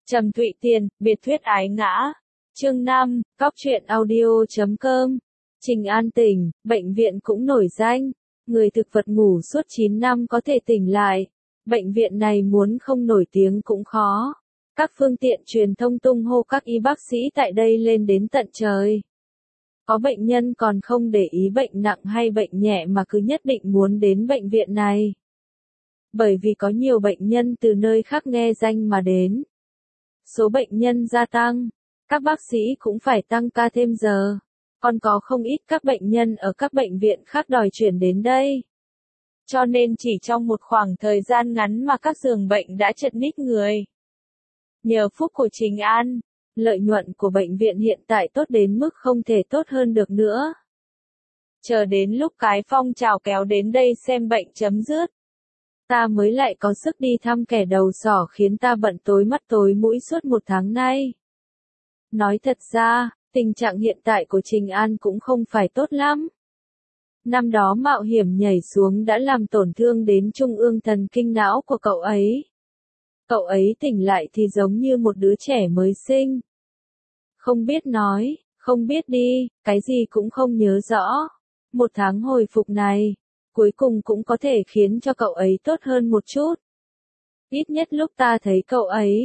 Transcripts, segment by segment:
Trầm Thụy Tiền, biệt thuyết ái ngã. Chương 5, Cóc truyện audio.com. Trình An tỉnh, bệnh viện cũng nổi danh. Người thực vật ngủ suốt 9 năm có thể tỉnh lại. Bệnh viện này muốn không nổi tiếng cũng khó. Các phương tiện truyền thông tung hô các y bác sĩ tại đây lên đến tận trời. Có bệnh nhân còn không để ý bệnh nặng hay bệnh nhẹ mà cứ nhất định muốn đến bệnh viện này. Bởi vì có nhiều bệnh nhân từ nơi khác nghe danh mà đến. Số bệnh nhân gia tăng, các bác sĩ cũng phải tăng ca thêm giờ. Còn có không ít các bệnh nhân ở các bệnh viện khác đòi chuyển đến đây. Cho nên chỉ trong một khoảng thời gian ngắn mà các giường bệnh đã chật ních người. Nhờ phúc của Trình An, lợi nhuận của bệnh viện hiện tại tốt đến mức không thể tốt hơn được nữa. Chờ đến lúc cái phong trào kéo đến đây xem bệnh chấm dứt, ta mới lại có sức đi thăm kẻ đầu sỏ khiến ta bận tối mắt tối mũi suốt một tháng nay. Nói thật ra, tình trạng hiện tại của Trình An cũng không phải tốt lắm. Năm đó mạo hiểm nhảy xuống đã làm tổn thương đến trung ương thần kinh não của cậu ấy. Cậu ấy tỉnh lại thì giống như một đứa trẻ mới sinh. Không biết nói, không biết đi, cái gì cũng không nhớ rõ. Một tháng hồi phục này, cuối cùng cũng có thể khiến cho cậu ấy tốt hơn một chút. Ít nhất lúc ta thấy cậu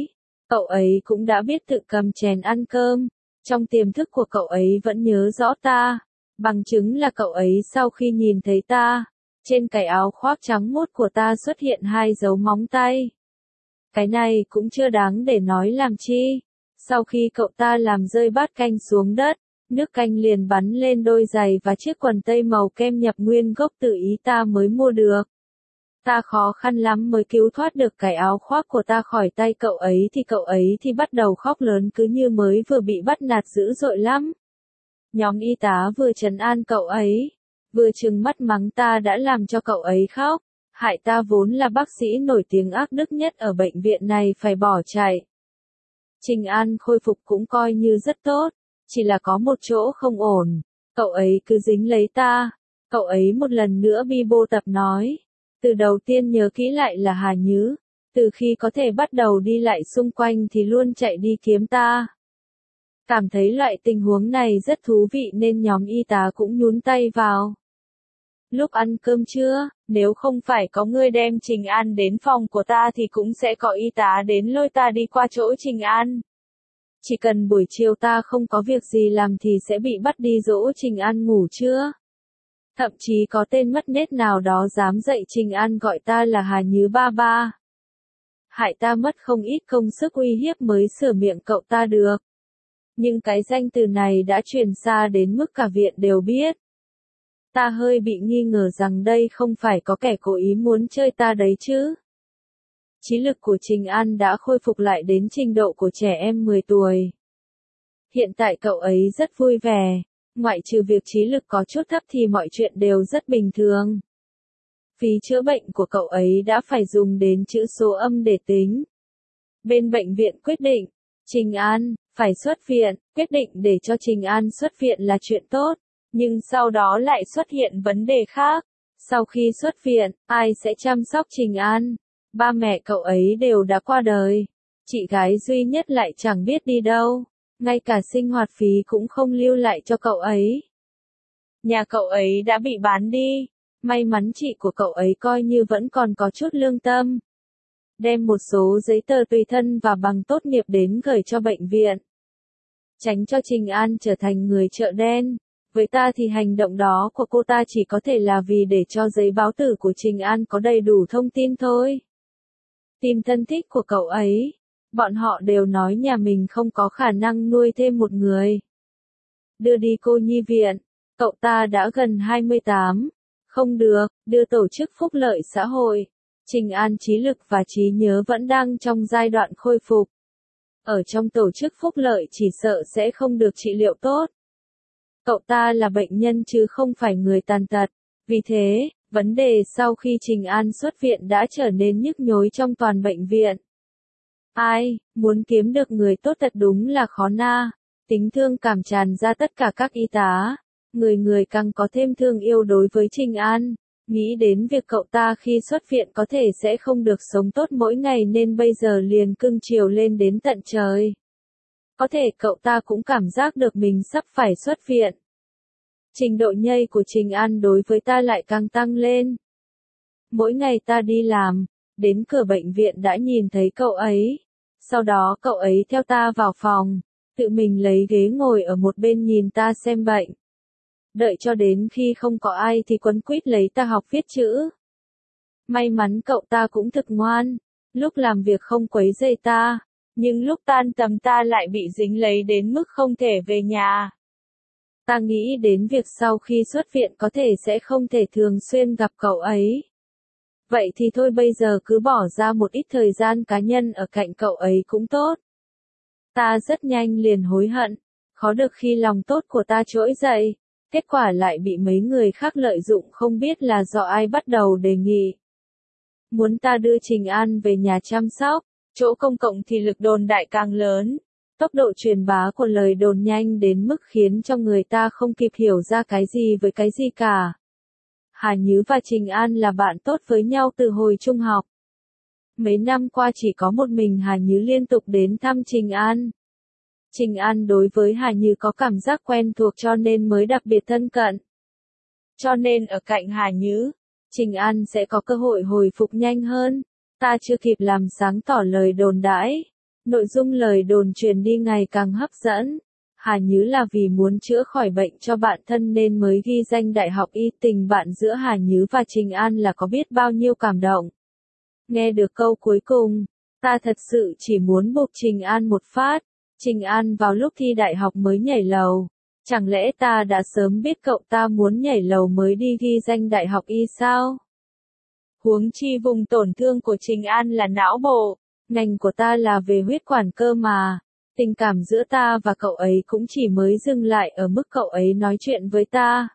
ấy cũng đã biết tự cầm chén ăn cơm. Trong tiềm thức của cậu ấy vẫn nhớ rõ ta. Bằng chứng là cậu ấy sau khi nhìn thấy ta, trên cái áo khoác trắng muốt của ta xuất hiện 2 dấu móng tay. Cái này cũng chưa đáng để nói làm chi. Sau khi cậu ta làm rơi bát canh xuống đất, nước canh liền bắn lên đôi giày và chiếc quần tây màu kem nhập nguyên gốc tự ý ta mới mua được. Ta khó khăn lắm mới cứu thoát được cái áo khoác của ta khỏi tay cậu ấy thì bắt đầu khóc lớn cứ như mới vừa bị bắt nạt dữ dội lắm. Nhóm y tá vừa trấn an cậu ấy, vừa trừng mắt mắng ta đã làm cho cậu ấy khóc, hại ta vốn là bác sĩ nổi tiếng ác đức nhất ở bệnh viện này phải bỏ chạy. Trình An khôi phục cũng coi như rất tốt, chỉ là có một chỗ không ổn, cậu ấy cứ dính lấy ta. Cậu ấy một lần nữa bi bô tập nói, từ đầu tiên nhớ kỹ lại là Hà Nhứ, từ khi có thể bắt đầu đi lại xung quanh thì luôn chạy đi kiếm ta. Cảm thấy loại tình huống này rất thú vị nên nhóm y tá cũng nhún tay vào. Lúc ăn cơm trưa, nếu không phải có người đem Trình An đến phòng của ta thì cũng sẽ có y tá đến lôi ta đi qua chỗ Trình An. Chỉ cần buổi chiều ta không có việc gì làm thì sẽ bị bắt đi dỗ Trình An ngủ trưa. Thậm chí có tên mất nết nào đó dám dạy Trình An gọi ta là Hà Nhứ ba ba. Hại ta mất không ít công sức uy hiếp mới sửa miệng cậu ta được. Nhưng cái danh từ này đã truyền xa đến mức cả viện đều biết. Ta hơi bị nghi ngờ rằng đây không phải có kẻ cố ý muốn chơi ta đấy chứ. Trí lực của Trình An đã khôi phục lại đến trình độ của trẻ em 10 tuổi. Hiện tại cậu ấy rất vui vẻ, ngoại trừ việc trí lực có chút thấp thì mọi chuyện đều rất bình thường. Phí chữa bệnh của cậu ấy đã phải dùng đến chữ số âm để tính. Bên bệnh viện quyết định, Trình An phải xuất viện, quyết định để cho Trình An xuất viện là chuyện tốt, nhưng sau đó lại xuất hiện vấn đề khác. Sau khi xuất viện, ai sẽ chăm sóc Trình An? Ba mẹ cậu ấy đều đã qua đời. Chị gái duy nhất lại chẳng biết đi đâu. Ngay cả sinh hoạt phí cũng không lưu lại cho cậu ấy. Nhà cậu ấy đã bị bán đi. May mắn chị của cậu ấy coi như vẫn còn có chút lương tâm. Đem một số giấy tờ tùy thân và bằng tốt nghiệp đến gửi cho bệnh viện. Tránh cho Trình An trở thành người chợ đen. Với ta thì hành động đó của cô ta chỉ có thể là vì để cho giấy báo tử của Trình An có đầy đủ thông tin thôi. Tìm thân thích của cậu ấy. Bọn họ đều nói nhà mình không có khả năng nuôi thêm một người. Đưa đi cô nhi viện. Cậu ta đã gần 28. Không được, đưa tổ chức phúc lợi xã hội. Trình An trí lực và trí nhớ vẫn đang trong giai đoạn khôi phục. Ở trong tổ chức phúc lợi chỉ sợ sẽ không được trị liệu tốt. Cậu ta là bệnh nhân chứ không phải người tàn tật. Vì thế, vấn đề sau khi Trình An xuất viện đã trở nên nhức nhối trong toàn bệnh viện. Ai, muốn kiếm được người tốt thật đúng là khó na. Tính thương cảm tràn ra tất cả các y tá. Người người càng có thêm thương yêu đối với Trình An. Nghĩ đến việc cậu ta khi xuất viện có thể sẽ không được sống tốt mỗi ngày nên bây giờ liền cưng chiều lên đến tận trời. Có thể cậu ta cũng cảm giác được mình sắp phải xuất viện. Trình độ nhây của Trình An đối với ta lại càng tăng lên. Mỗi ngày ta đi làm, đến cửa bệnh viện đã nhìn thấy cậu ấy. Sau đó cậu ấy theo ta vào phòng, tự mình lấy ghế ngồi ở một bên nhìn ta xem bệnh. Đợi cho đến khi không có ai thì quấn quýt lấy ta học viết chữ. May mắn cậu ta cũng thực ngoan, lúc làm việc không quấy rầy ta, nhưng lúc tan tầm ta lại bị dính lấy đến mức không thể về nhà. Ta nghĩ đến việc sau khi xuất viện có thể sẽ không thể thường xuyên gặp cậu ấy. Vậy thì thôi bây giờ cứ bỏ ra một ít thời gian cá nhân ở cạnh cậu ấy cũng tốt. Ta rất nhanh liền hối hận, khó được khi lòng tốt của ta trỗi dậy, kết quả lại bị mấy người khác lợi dụng không biết là do ai bắt đầu đề nghị. Muốn ta đưa Trình An về nhà chăm sóc, chỗ công cộng thì lực đồn đại càng lớn. Tốc độ truyền bá của lời đồn nhanh đến mức khiến cho người ta không kịp hiểu ra cái gì với cái gì cả. Hà Nhứ và Trình An là bạn tốt với nhau từ hồi trung học. Mấy năm qua chỉ có một mình Hà Nhứ liên tục đến thăm Trình An. Trình An đối với Hà Nhứ có cảm giác quen thuộc cho nên mới đặc biệt thân cận. Cho nên ở cạnh Hà Nhứ, Trình An sẽ có cơ hội hồi phục nhanh hơn. Ta chưa kịp làm sáng tỏ lời đồn đãi. Nội dung lời đồn truyền đi ngày càng hấp dẫn. Hà Nhứ là vì muốn chữa khỏi bệnh cho bạn thân nên mới ghi danh đại học y. Tình bạn giữa Hà Nhứ và Trình An là có biết bao nhiêu cảm động. Nghe được câu cuối cùng, ta thật sự chỉ muốn buộc Trình An một phát. Trình An vào lúc thi đại học mới nhảy lầu. Chẳng lẽ ta đã sớm biết cậu ta muốn nhảy lầu mới đi ghi danh đại học y sao? Huống chi vùng tổn thương của Trình An là não bộ, ngành của ta là về huyết quản cơ mà. Tình cảm giữa ta và cậu ấy cũng chỉ mới dừng lại ở mức cậu ấy nói chuyện với ta.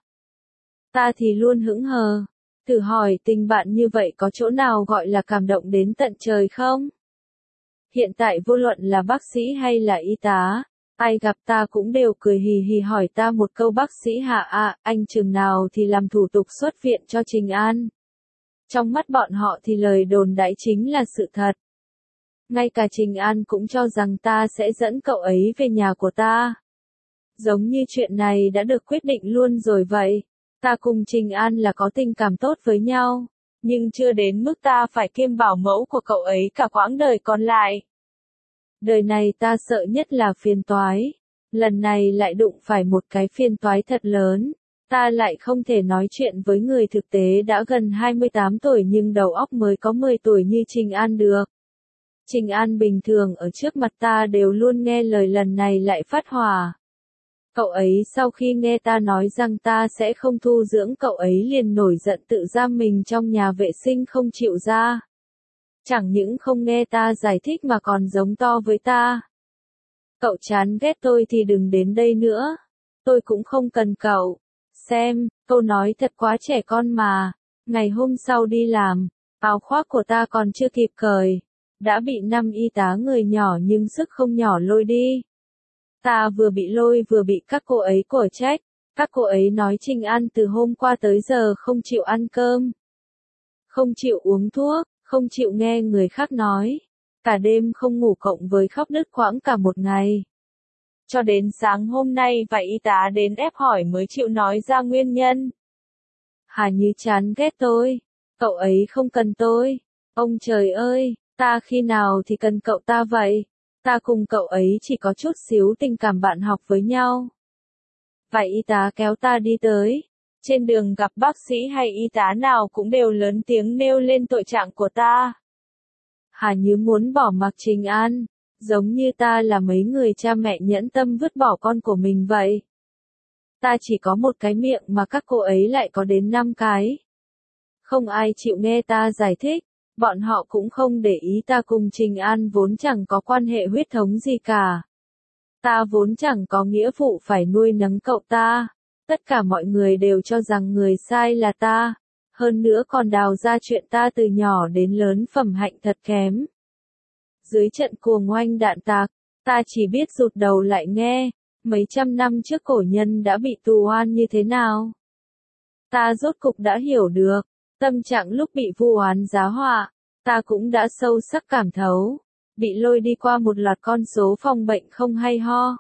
Ta thì luôn hững hờ. Thử hỏi tình bạn như vậy có chỗ nào gọi là cảm động đến tận trời không? Hiện tại vô luận là bác sĩ hay là y tá, ai gặp ta cũng đều cười hì hì hỏi ta một câu bác sĩ Hạ ạ, anh chừng nào thì làm thủ tục xuất viện cho Trình An. Trong mắt bọn họ thì lời đồn đãi chính là sự thật. Ngay cả Trình An cũng cho rằng ta sẽ dẫn cậu ấy về nhà của ta. Giống như chuyện này đã được quyết định luôn rồi vậy. Ta cùng Trình An là có tình cảm tốt với nhau, nhưng chưa đến mức ta phải kiêm bảo mẫu của cậu ấy cả quãng đời còn lại. Đời này ta sợ nhất là phiền toái. Lần này lại đụng phải một cái phiền toái thật lớn. Ta lại không thể nói chuyện với người thực tế đã gần 28 tuổi nhưng đầu óc mới có 10 tuổi như Trình An được. Trình An bình thường ở trước mặt ta đều luôn nghe lời, lần này lại phát hỏa. Cậu ấy sau khi nghe ta nói rằng ta sẽ không thu dưỡng cậu ấy liền nổi giận tự giam mình trong nhà vệ sinh không chịu ra. Chẳng những không nghe ta giải thích mà còn giống to với ta. Cậu chán ghét tôi thì đừng đến đây nữa. Tôi cũng không cần cậu. Xem, câu nói thật quá trẻ con mà. Ngày hôm sau đi làm, áo khoác của ta còn chưa kịp cởi. Đã bị 5 y tá người nhỏ nhưng sức không nhỏ lôi đi. Ta vừa bị lôi vừa bị các cô ấy cổ trách. Các cô ấy nói Trình An từ hôm qua tới giờ không chịu ăn cơm. Không chịu uống thuốc, không chịu nghe người khác nói. Cả đêm không ngủ cộng với khóc đứt quãng cả một ngày. Cho đến sáng hôm nay vài y tá đến ép hỏi mới chịu nói ra nguyên nhân. Hà Như chán ghét tôi. Cậu ấy không cần tôi. Ông trời ơi, ta khi nào thì cần cậu ta vậy? Ta cùng cậu ấy chỉ có chút xíu tình cảm bạn học với nhau. Vài y tá kéo ta đi tới. Trên đường gặp bác sĩ hay y tá nào cũng đều lớn tiếng nêu lên tội trạng của ta. Hà Như muốn bỏ mặc Trình An, giống như ta là mấy người cha mẹ nhẫn tâm vứt bỏ con của mình vậy. Ta chỉ có một cái miệng mà các cô ấy lại có đến 5 cái. Không ai chịu nghe ta giải thích, bọn họ cũng không để ý ta cùng Trình An vốn chẳng có quan hệ huyết thống gì cả. Ta vốn chẳng có nghĩa vụ phải nuôi nấng cậu ta. Tất cả mọi người đều cho rằng người sai là ta. Hơn nữa còn đào ra chuyện ta từ nhỏ đến lớn phẩm hạnh thật kém. Dưới trận cuồng oanh đạn tạc, ta chỉ biết rụt đầu lại nghe, mấy trăm năm trước cổ nhân đã bị tù oan như thế nào. Ta rốt cục đã hiểu được, Tâm trạng lúc bị vu oán giá họa, ta cũng đã sâu sắc cảm thấu, bị lôi đi qua một loạt con số phòng bệnh không hay ho.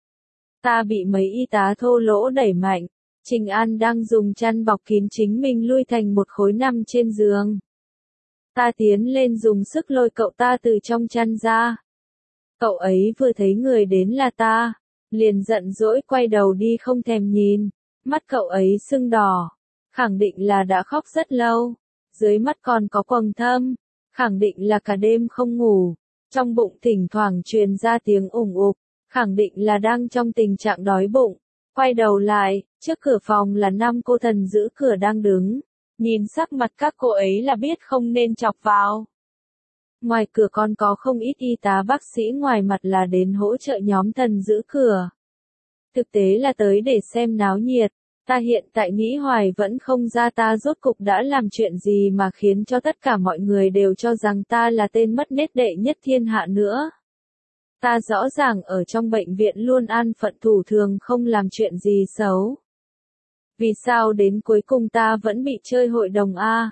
Ta bị mấy y tá thô lỗ đẩy mạnh, Trình An đang dùng chăn bọc kín chính mình lui thành một khối nằm trên giường. Ta tiến lên dùng sức lôi cậu ta từ trong chăn ra. Cậu ấy vừa thấy người đến là ta, liền giận dỗi quay đầu đi không thèm nhìn, mắt cậu ấy sưng đỏ, khẳng định là đã khóc rất lâu, dưới mắt còn có quầng thâm, khẳng định là cả đêm không ngủ, trong bụng thỉnh thoảng truyền ra tiếng ủng ục, khẳng định là đang trong tình trạng đói bụng. Quay đầu lại, trước cửa phòng là 5 cô thần giữ cửa đang đứng, nhìn sắc mặt các cô ấy là biết không nên chọc vào. Ngoài cửa còn có không ít y tá bác sĩ ngoài mặt là đến hỗ trợ nhóm thần giữ cửa. Thực tế là tới để xem náo nhiệt, ta hiện tại nghĩ hoài vẫn không ra ta rốt cục đã làm chuyện gì mà khiến cho tất cả mọi người đều cho rằng ta là tên mất nết đệ nhất thiên hạ nữa. Ta rõ ràng ở trong bệnh viện luôn an phận thủ thường không làm chuyện gì xấu. Vì sao đến cuối cùng ta vẫn bị chơi hội đồng A?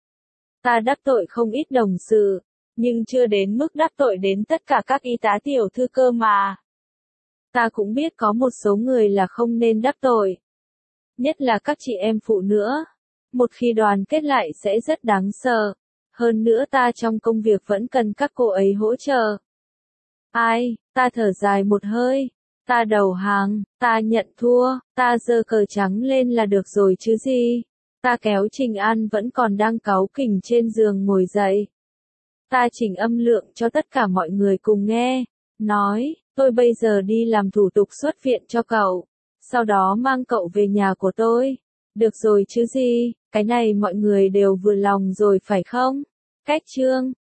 Ta đắc tội không ít đồng sự, nhưng chưa đến mức đắc tội đến tất cả các y tá tiểu thư cơ mà. Ta cũng biết có một số người là không nên đắc tội. Nhất là các chị em phụ nữa. Một khi đoàn kết lại sẽ rất đáng sợ. Hơn nữa ta trong công việc vẫn cần các cô ấy hỗ trợ. Ai, ta thở dài một hơi. Ta đầu hàng, ta nhận thua, ta giơ cờ trắng lên là được rồi chứ gì. Ta kéo Trình An vẫn còn đang cáu kỉnh trên giường ngồi dậy. Ta chỉnh âm lượng cho tất cả mọi người cùng nghe. Nói, tôi bây giờ đi làm thủ tục xuất viện cho cậu. Sau đó mang cậu về nhà của tôi. Được rồi chứ gì, cái này mọi người đều vừa lòng rồi phải không? Cách chương